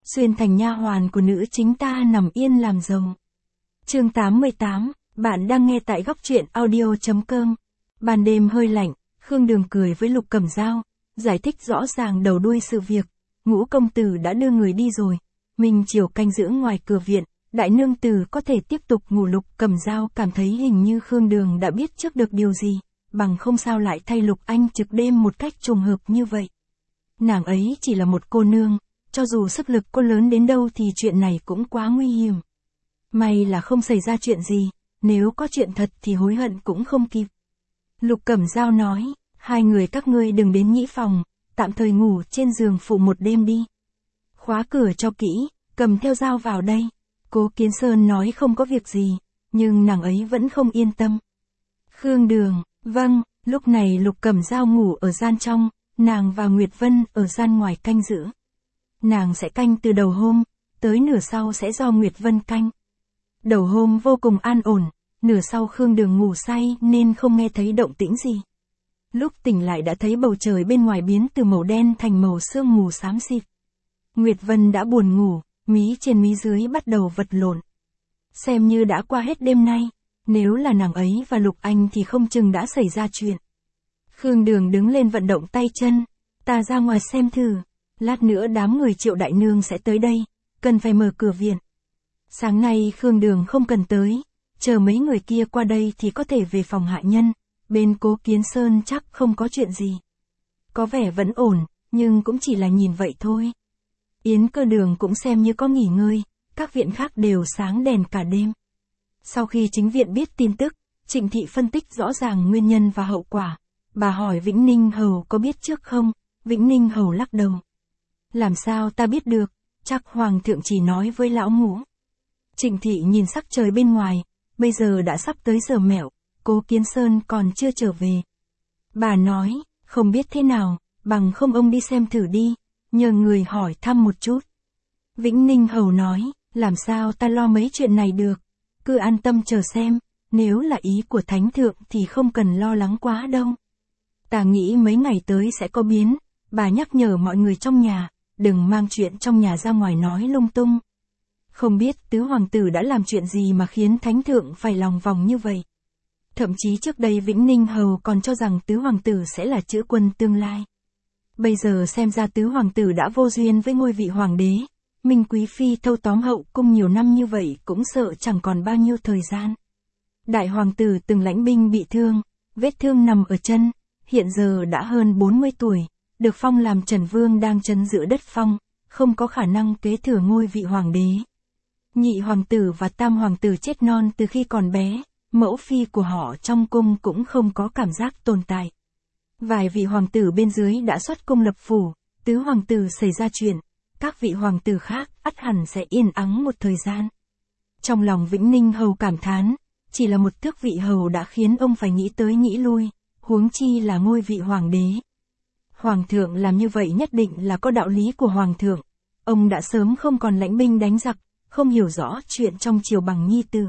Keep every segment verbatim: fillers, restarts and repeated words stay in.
xuyên thành nha hoàn của nữ chính ta nằm yên làm rồng. Chương tám mươi tám, bạn đang nghe tại góc truyện audio chấm com. Ban đêm hơi lạnh, Khương Đường cười với Lục Cẩm Dao, giải thích rõ ràng đầu đuôi sự việc. Ngũ công tử đã đưa người đi rồi, Minh Triều canh giữ ngoài cửa viện, đại nương tử có thể tiếp tục ngủ. Lục Cẩm Dao cảm thấy hình như Khương Đường đã biết trước được điều gì, bằng không sao lại thay Lục Anh trực đêm một cách trùng hợp như vậy. Nàng ấy chỉ là một cô nương, cho dù sức lực có lớn đến đâu thì chuyện này cũng quá nguy hiểm. May là không xảy ra chuyện gì, nếu có chuyện thật thì hối hận cũng không kịp. Lục Cẩm Dao nói, hai người các ngươi đừng đến nhĩ phòng, tạm thời ngủ trên giường phụ một đêm đi. Khóa cửa cho kỹ, cầm theo dao vào đây. Cố Kiến Sơn nói không có việc gì, nhưng nàng ấy vẫn không yên tâm. Khương Đường, vâng, lúc này Lục Cẩm Dao ngủ ở gian trong, nàng và Nguyệt Vân ở gian ngoài canh giữ. Nàng sẽ canh từ đầu hôm, tới nửa sau sẽ do Nguyệt Vân canh. Đầu hôm vô cùng an ổn, nửa sau Khương Đường ngủ say nên không nghe thấy động tĩnh gì. Lúc tỉnh lại đã thấy bầu trời bên ngoài biến từ màu đen thành màu sương mù xám xịt. Nguyệt Vân đã buồn ngủ, mí trên mí dưới bắt đầu vật lộn. Xem như đã qua hết đêm nay, nếu là nàng ấy và Lục Anh thì không chừng đã xảy ra chuyện. Khương Đường đứng lên vận động tay chân, ta ra ngoài xem thử, lát nữa đám người Triệu đại nương sẽ tới đây, cần phải mở cửa viện. Sáng nay Khương Đường không cần tới, chờ mấy người kia qua đây thì có thể về phòng hạ nhân, bên Cố Kiến Sơn chắc không có chuyện gì. Có vẻ vẫn ổn, nhưng cũng chỉ là nhìn vậy thôi. Yến Cơ Đường cũng xem như có nghỉ ngơi, các viện khác đều sáng đèn cả đêm. Sau khi chính viện biết tin tức, Trịnh Thị phân tích rõ ràng nguyên nhân và hậu quả. Bà hỏi Vĩnh Ninh Hầu có biết trước không? Vĩnh Ninh Hầu lắc đầu. Làm sao ta biết được, chắc Hoàng thượng chỉ nói với lão ngũ. Trịnh Thị nhìn sắc trời bên ngoài, bây giờ đã sắp tới giờ mẹo, Cố Kiến Sơn còn chưa trở về. Bà nói, không biết thế nào, bằng không ông đi xem thử đi, nhờ người hỏi thăm một chút. Vĩnh Ninh Hầu nói, làm sao ta lo mấy chuyện này được, cứ an tâm chờ xem, nếu là ý của Thánh Thượng thì không cần lo lắng quá đâu. Ta nghĩ mấy ngày tới sẽ có biến, bà nhắc nhở mọi người trong nhà, đừng mang chuyện trong nhà ra ngoài nói lung tung. Không biết tứ hoàng tử đã làm chuyện gì mà khiến Thánh Thượng phải lòng vòng như vậy. Thậm chí trước đây Vĩnh Ninh Hầu còn cho rằng tứ hoàng tử sẽ là chữ quân tương lai. Bây giờ xem ra tứ hoàng tử đã vô duyên với ngôi vị hoàng đế, Minh Quý Phi thâu tóm hậu cung nhiều năm như vậy cũng sợ chẳng còn bao nhiêu thời gian. Đại hoàng tử từng lãnh binh bị thương, vết thương nằm ở chân, hiện giờ đã hơn bốn mươi tuổi, được phong làm Trần Vương đang trấn giữ đất phong, không có khả năng kế thừa ngôi vị hoàng đế. Nhị hoàng tử và tam hoàng tử chết non từ khi còn bé, mẫu phi của họ trong cung cũng không có cảm giác tồn tại. Vài vị hoàng tử bên dưới đã xuất cung lập phủ, tứ hoàng tử xảy ra chuyện, các vị hoàng tử khác ắt hẳn sẽ yên ắng một thời gian. Trong lòng Vĩnh Ninh Hầu cảm thán, chỉ là một tước vị hầu đã khiến ông phải nghĩ tới nghĩ lui, huống chi là ngôi vị hoàng đế. Hoàng thượng làm như vậy nhất định là có đạo lý của hoàng thượng, ông đã sớm không còn lãnh binh đánh giặc, không hiểu rõ chuyện trong triều bằng nhi tử.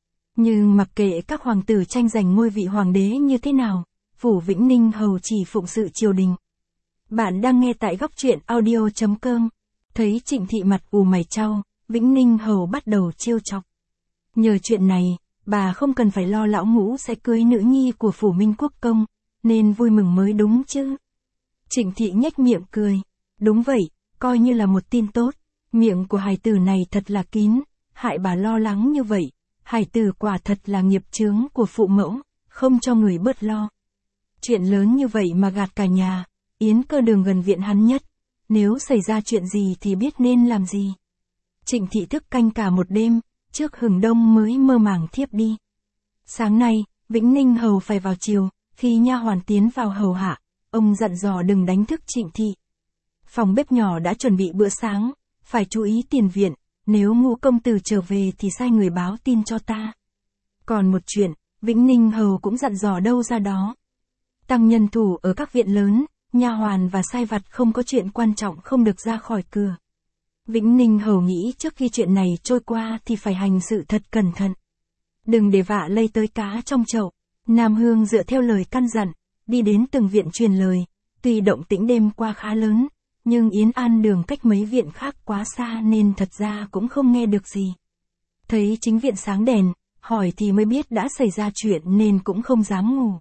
Nhưng mặc kệ các hoàng tử tranh giành ngôi vị hoàng đế như thế nào, phủ Vĩnh Ninh Hầu chỉ phụng sự triều đình. Bạn đang nghe tại góc truyện audio chấm com. Thấy Trịnh Thị mặt ù mày chau, Vĩnh Ninh Hầu bắt đầu trêu chọc. Nhờ chuyện này, bà không cần phải lo lão ngũ sẽ cưới nữ nhi của phủ Minh Quốc công, nên vui mừng mới đúng chứ. Trịnh Thị nhếch miệng cười. Đúng vậy, coi như là một tin tốt. Miệng của hài tử này thật là kín, hại bà lo lắng như vậy. Hài tử quả thật là nghiệp chướng của phụ mẫu, không cho người bớt lo. Chuyện lớn như vậy mà gạt cả nhà, Yến Cơ Đường gần viện hắn nhất. Nếu xảy ra chuyện gì thì biết nên làm gì. Trịnh Thị thức canh cả một đêm, trước hừng đông mới mơ màng thiếp đi. Sáng nay, Vĩnh Ninh Hầu phải vào chiều, khi nha hoàn tiến vào hầu hạ, ông dặn dò đừng đánh thức Trịnh Thị. Phòng bếp nhỏ đã chuẩn bị bữa sáng, phải chú ý tiền viện, nếu Ngũ công tử trở về thì sai người báo tin cho ta. Còn một chuyện, Vĩnh Ninh Hầu cũng dặn dò đâu ra đó. Tăng nhân thủ ở các viện lớn, nha hoàn và sai vặt không có chuyện quan trọng không được ra khỏi cửa. Vĩnh Ninh Hầu nghĩ trước khi chuyện này trôi qua thì phải hành sự thật cẩn thận. Đừng để vạ lây tới cá trong chậu. Nam Hương dựa theo lời căn dặn, đi đến từng viện truyền lời, tuy động tĩnh đêm qua khá lớn, nhưng Yến An Đường cách mấy viện khác quá xa nên thật ra cũng không nghe được gì. Thấy chính viện sáng đèn, hỏi thì mới biết đã xảy ra chuyện nên cũng không dám ngủ.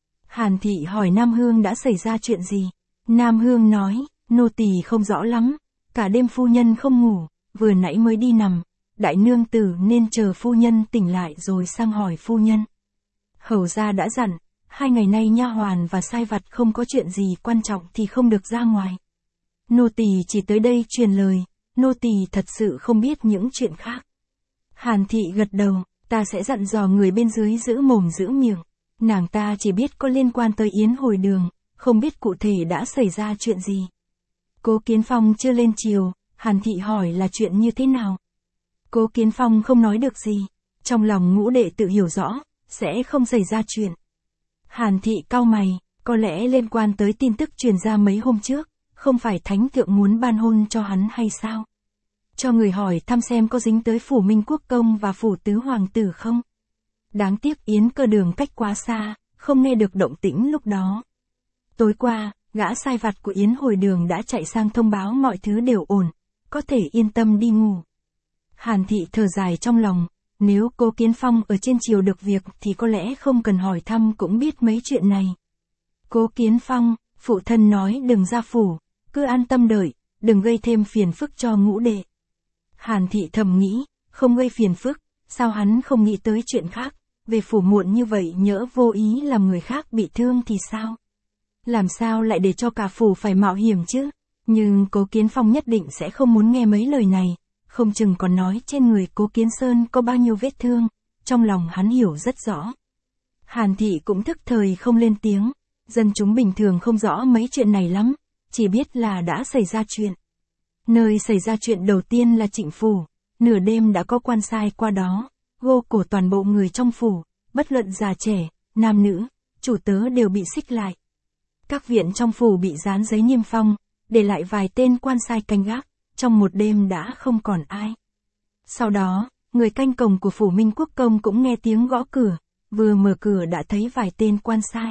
Hàn Thị hỏi Nam Hương đã xảy ra chuyện gì. Nam Hương nói, nô tỳ không rõ lắm, cả đêm phu nhân không ngủ, vừa nãy mới đi nằm, đại nương tử nên chờ phu nhân tỉnh lại rồi sang hỏi phu nhân. Hầu gia đã dặn, hai ngày nay nha hoàn và sai vặt không có chuyện gì quan trọng thì không được ra ngoài. Nô tỳ chỉ tới đây truyền lời, nô tỳ thật sự không biết những chuyện khác. Hàn Thị gật đầu, ta sẽ dặn dò người bên dưới giữ mồm giữ miệng. Nàng ta chỉ biết có liên quan tới Yến Hồi Đường, không biết cụ thể đã xảy ra chuyện gì. Cố Kiến Phong chưa lên chiều, Hàn Thị hỏi là chuyện như thế nào. Cố Kiến Phong không nói được gì, trong lòng Ngũ đệ tự hiểu rõ, sẽ không xảy ra chuyện. Hàn Thị cau mày, có lẽ liên quan tới tin tức truyền ra mấy hôm trước, không phải thánh thượng muốn ban hôn cho hắn hay sao? Cho người hỏi thăm xem có dính tới phủ Minh Quốc Công và phủ tứ hoàng tử không? Đáng tiếc Yến Cơ Đường cách quá xa, không nghe được động tĩnh lúc đó. Tối qua, gã sai vặt của Yến Hồi Đường đã chạy sang thông báo mọi thứ đều ổn, có thể yên tâm đi ngủ. Hàn Thị thở dài trong lòng, nếu Cố Kiến Phong ở trên triều được việc thì có lẽ không cần hỏi thăm cũng biết mấy chuyện này. Cố Kiến Phong, phụ thân nói đừng ra phủ, cứ an tâm đợi, đừng gây thêm phiền phức cho Ngũ đệ. Hàn Thị thầm nghĩ, không gây phiền phức, sao hắn không nghĩ tới chuyện khác, về phủ muộn như vậy nhỡ vô ý làm người khác bị thương thì sao? Làm sao lại để cho cả phủ phải mạo hiểm chứ? Nhưng Cố Kiến Phong nhất định sẽ không muốn nghe mấy lời này, không chừng còn nói trên người Cố Kiến Sơn có bao nhiêu vết thương, trong lòng hắn hiểu rất rõ. Hàn Thị cũng thức thời không lên tiếng, dân chúng bình thường không rõ mấy chuyện này lắm, chỉ biết là đã xảy ra chuyện. Nơi xảy ra chuyện đầu tiên là Trịnh phủ, nửa đêm đã có quan sai qua đó, gô cổ toàn bộ người trong phủ, bất luận già trẻ, nam nữ, chủ tớ đều bị xích lại. Các viện trong phủ bị dán giấy niêm phong, để lại vài tên quan sai canh gác, trong một đêm đã không còn ai. Sau đó, người canh cổng của phủ Minh Quốc Công cũng nghe tiếng gõ cửa, vừa mở cửa đã thấy vài tên quan sai.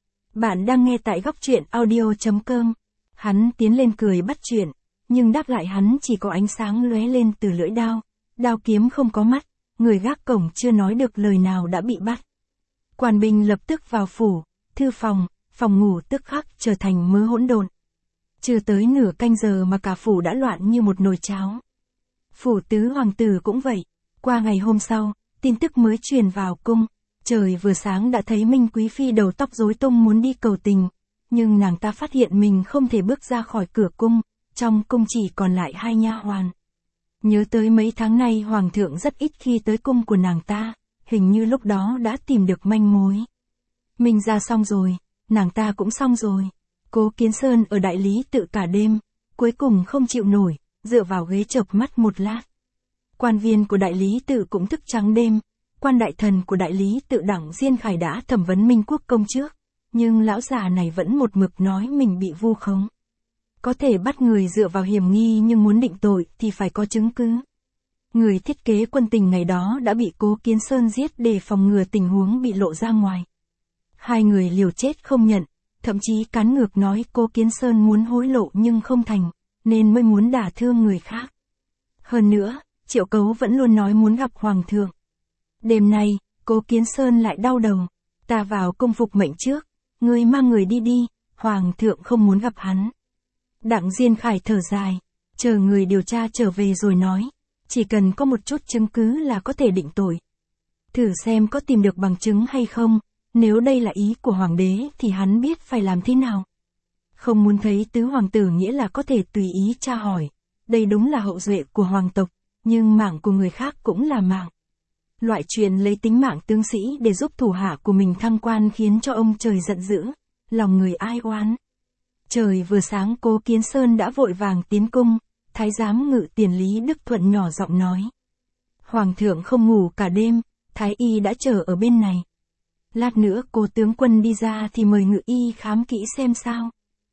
Bạn đang nghe tại góc truyện audio chấm com. Hắn tiến lên cười bắt chuyện, nhưng đáp lại hắn chỉ có ánh sáng lóe lên từ lưỡi đao, đao kiếm không có mắt, người gác cổng chưa nói được lời nào đã bị bắt. Quan binh lập tức vào phủ, thư phòng, phòng ngủ tức khắc trở thành mớ hỗn độn. Chưa tới nửa canh giờ mà cả phủ đã loạn như một nồi cháo. Phủ tứ hoàng tử cũng vậy, qua ngày hôm sau, tin tức mới truyền vào cung, trời vừa sáng đã thấy Minh Quý Phi đầu tóc rối tung muốn đi cầu tình, nhưng nàng ta phát hiện mình không thể bước ra khỏi cửa cung, trong cung chỉ còn lại hai nha hoàn. Nhớ tới mấy tháng nay hoàng thượng rất ít khi tới cung của nàng ta, hình như lúc đó đã tìm được manh mối. Mình ra xong rồi, nàng ta cũng xong rồi. Cố Kiến Sơn ở đại lý tự cả đêm, cuối cùng không chịu nổi, dựa vào ghế chợp mắt một lát. Quan viên của đại lý tự cũng thức trắng đêm, quan đại thần của đại lý tự Đặng Diên Khải đã thẩm vấn Minh Quốc Công trước, nhưng lão già này vẫn một mực nói mình bị vu khống. Có thể bắt người dựa vào hiểm nghi nhưng muốn định tội thì phải có chứng cứ. Người thiết kế quân tình ngày đó đã bị Cố Kiến Sơn giết để phòng ngừa tình huống bị lộ ra ngoài. Hai người liều chết không nhận, thậm chí cắn ngược nói Cố Kiến Sơn muốn hối lộ nhưng không thành, nên mới muốn đả thương người khác. Hơn nữa, Triệu Cấu vẫn luôn nói muốn gặp Hoàng thượng. Đêm nay, Cố Kiến Sơn lại đau đầu, ta vào cung phục mệnh trước, ngươi mang người đi đi, Hoàng thượng không muốn gặp hắn. Đặng Diên Khải thở dài, chờ người điều tra trở về rồi nói, chỉ cần có một chút chứng cứ là có thể định tội. Thử xem có tìm được bằng chứng hay không, nếu đây là ý của hoàng đế thì hắn biết phải làm thế nào. Không muốn thấy tứ hoàng tử nghĩa là có thể tùy ý tra hỏi, đây đúng là hậu duệ của hoàng tộc, nhưng mạng của người khác cũng là mạng. Loại chuyện lấy tính mạng tướng sĩ để giúp thủ hạ của mình thăng quan khiến cho ông trời giận dữ, lòng người ai oán. Trời vừa sáng Cố Kiến Sơn đã vội vàng tiến cung, thái giám ngự tiền Lý Đức Thuận nhỏ giọng nói. Hoàng thượng không ngủ cả đêm, thái y đã chờ ở bên này. Lát nữa Cố tướng quân đi ra thì mời ngự y khám kỹ xem sao.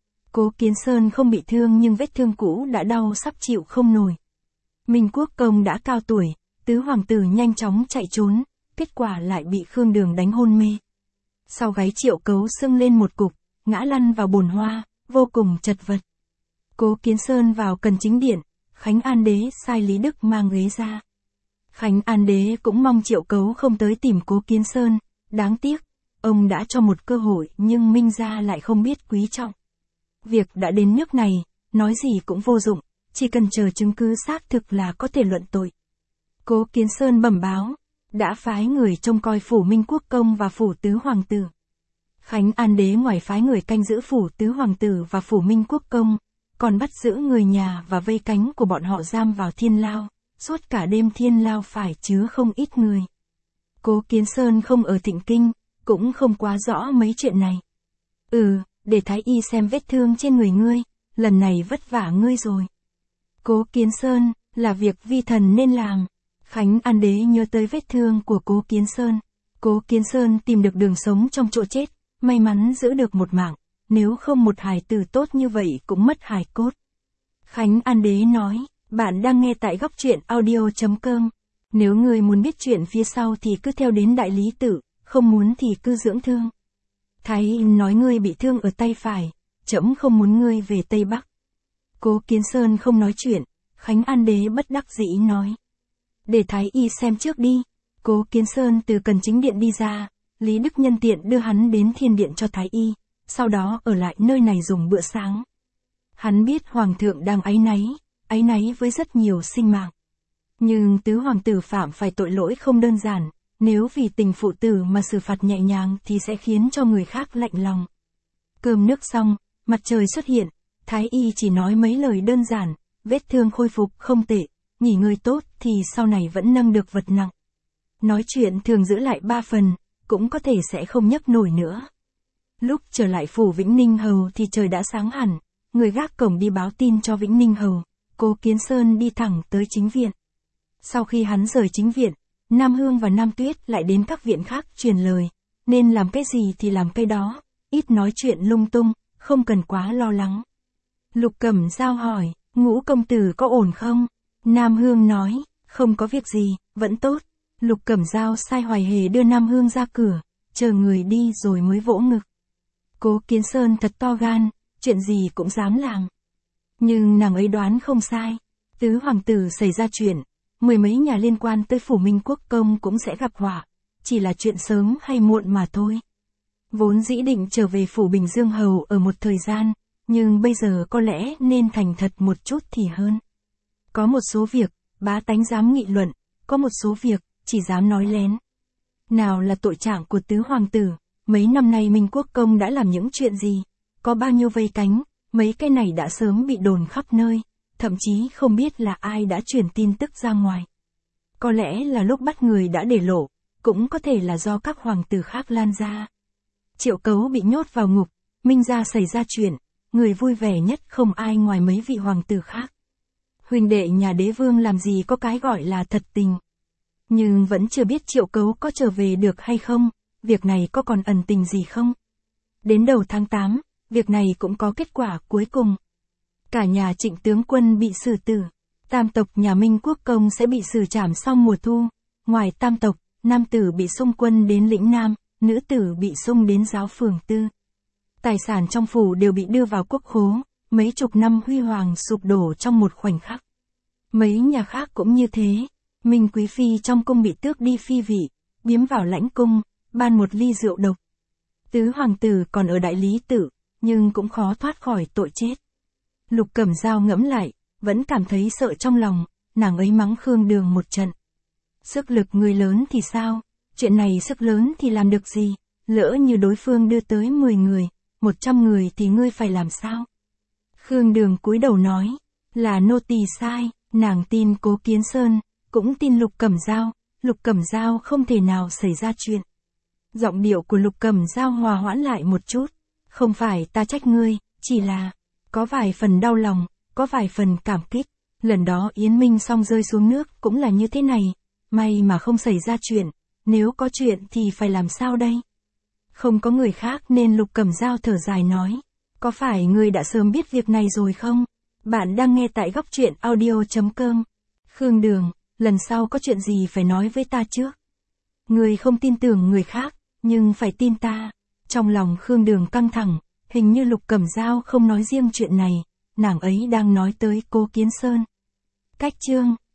Cố Kiến Sơn không bị thương nhưng vết thương cũ đã đau sắp chịu không nổi. Minh Quốc Công đã cao tuổi, tứ hoàng tử nhanh chóng chạy trốn, kết quả lại bị Khương Đường đánh hôn mê. Sau gáy Triệu Cấu sưng lên một cục, ngã lăn vào bồn hoa, vô cùng chật vật. Cố Kiến Sơn vào cần chính điện, Khánh An Đế sai Lý Đức mang ghế ra. Khánh An Đế cũng mong Triệu Cấu không tới tìm Cố Kiến Sơn, đáng tiếc, ông đã cho một cơ hội nhưng Minh gia lại không biết quý trọng. Việc đã đến nước này, nói gì cũng vô dụng, chỉ cần chờ chứng cứ xác thực là có thể luận tội. Cố Kiến Sơn bẩm báo, đã phái người trông coi phủ Minh Quốc Công và phủ Tứ Hoàng Tử. Khánh An Đế ngoài phái người canh giữ phủ Tứ Hoàng Tử và phủ Minh Quốc Công, còn bắt giữ người nhà và vây cánh của bọn họ giam vào thiên lao, suốt cả đêm thiên lao phải chứa không ít người. Cố Kiến Sơn không ở Thịnh Kinh, cũng không quá rõ mấy chuyện này. Ừ, để thái y xem vết thương trên người ngươi, lần này vất vả ngươi rồi. Cố Kiến Sơn, là việc vi thần nên làm. Khánh An Đế nhớ tới vết thương của Cố Kiến Sơn. Cố Kiến Sơn tìm được đường sống trong chỗ chết, may mắn giữ được một mạng, nếu không một hài tử tốt như vậy cũng mất hài cốt. Khánh An Đế nói, bạn đang nghe tại góc truyện audio chấm com. Nếu ngươi muốn biết chuyện phía sau thì cứ theo đến đại lý tự, không muốn thì cứ dưỡng thương. Thái nói ngươi bị thương ở tay phải, trẫm không muốn ngươi về Tây Bắc. Cố Kiến Sơn không nói chuyện, Khánh An Đế bất đắc dĩ nói. Để thái y xem trước đi. Cố Kiến Sơn từ cần chính điện đi ra, Lý Đức nhân tiện đưa hắn đến thiên điện cho thái y, sau đó ở lại nơi này dùng bữa sáng. Hắn biết hoàng thượng đang áy náy, áy náy với rất nhiều sinh mạng. Nhưng tứ hoàng tử phạm phải tội lỗi không đơn giản, nếu vì tình phụ tử mà xử phạt nhẹ nhàng thì sẽ khiến cho người khác lạnh lòng. Cơm nước xong, mặt trời xuất hiện, thái y chỉ nói mấy lời đơn giản, vết thương khôi phục không tệ, nghỉ ngơi tốt thì sau này vẫn nâng được vật nặng. Nói chuyện thường giữ lại ba phần, cũng có thể sẽ không nhấc nổi nữa. Lúc trở lại phủ Vĩnh Ninh Hầu thì trời đã sáng hẳn, người gác cổng đi báo tin cho Vĩnh Ninh Hầu, Cố Kiến Sơn đi thẳng tới chính viện. Sau khi hắn rời chính viện, Nam Hương và Nam Tuyết lại đến các viện khác truyền lời, nên làm cái gì thì làm cái đó, ít nói chuyện lung tung, không cần quá lo lắng. Lục Cẩm Dao hỏi, Ngũ công tử có ổn không? Nam Hương nói, không có việc gì, vẫn tốt. Lục Cẩm Dao sai Hoài Hề đưa Nam Hương ra cửa, chờ người đi rồi mới vỗ ngực. Cố Kiến Sơn thật to gan, chuyện gì cũng dám làm. Nhưng nàng ấy đoán không sai, tứ hoàng tử xảy ra chuyện, mười mấy nhà liên quan tới phủ Minh Quốc Công cũng sẽ gặp họa, chỉ là chuyện sớm hay muộn mà thôi. Vốn dĩ định trở về phủ Bình Dương Hầu ở một thời gian, nhưng bây giờ có lẽ nên thành thật một chút thì hơn. Có một số việc, bá tánh dám nghị luận, có một số việc, chỉ dám nói lén. Nào là tội trạng của tứ hoàng tử, mấy năm nay Minh Quốc Công đã làm những chuyện gì, có bao nhiêu vây cánh, mấy cái này đã sớm bị đồn khắp nơi, thậm chí không biết là ai đã truyền tin tức ra ngoài. Có lẽ là lúc bắt người đã để lộ, cũng có thể là do các hoàng tử khác lan ra. Triệu Cấu bị nhốt vào ngục, Minh gia xảy ra chuyện, người vui vẻ nhất không ai ngoài mấy vị hoàng tử khác. Huynh đệ nhà đế vương làm gì có cái gọi là thật tình. Nhưng vẫn chưa biết Triệu Cấu có trở về được hay không, việc này có còn ẩn tình gì không. Đến đầu tháng tám, việc này cũng có kết quả cuối cùng. Cả nhà Trịnh tướng quân bị xử tử, tam tộc nhà Minh Quốc Công sẽ bị xử trảm sau mùa thu, ngoài tam tộc, nam tử bị xung quân đến lĩnh Nam, nữ tử bị xung đến giáo phường tư. Tài sản trong phủ đều bị đưa vào quốc khố, mấy chục năm huy hoàng sụp đổ trong một khoảnh khắc. Mấy nhà khác cũng như thế, Minh Quý Phi trong cung bị tước đi phi vị, biếm vào lãnh cung, ban một ly rượu độc. Tứ hoàng tử còn ở đại lý tự, nhưng cũng khó thoát khỏi tội chết. Lục Cẩm Dao ngẫm lại, vẫn cảm thấy sợ trong lòng, nàng ấy mắng Khương Đường một trận. Sức lực người lớn thì sao, chuyện này sức lớn thì làm được gì, lỡ như đối phương đưa tới mười người, một trăm người thì ngươi phải làm sao? Khương Đường cúi đầu nói, là nô tỳ sai, nàng tin Cố Kiến Sơn, cũng tin Lục Cẩm Dao, Lục Cẩm Dao không thể nào xảy ra chuyện. Giọng điệu của Lục Cẩm Dao hòa hoãn lại một chút, không phải ta trách ngươi, chỉ là, có vài phần đau lòng, có vài phần cảm kích, lần đó Yến Minh Song rơi xuống nước cũng là như thế này, may mà không xảy ra chuyện, nếu có chuyện thì phải làm sao đây? Không có người khác nên Lục Cẩm Dao thở dài nói, có phải ngươi đã sớm biết việc này rồi không? Bạn đang nghe tại góc truyện audio chấm com. Khương Đường, lần sau có chuyện gì phải nói với ta trước. Ngươi không tin tưởng người khác, nhưng phải tin ta. Trong lòng Khương Đường căng thẳng, hình như Lục Cẩm Dao không nói riêng chuyện này, nàng ấy đang nói tới Cố Kiến Sơn. Cách chương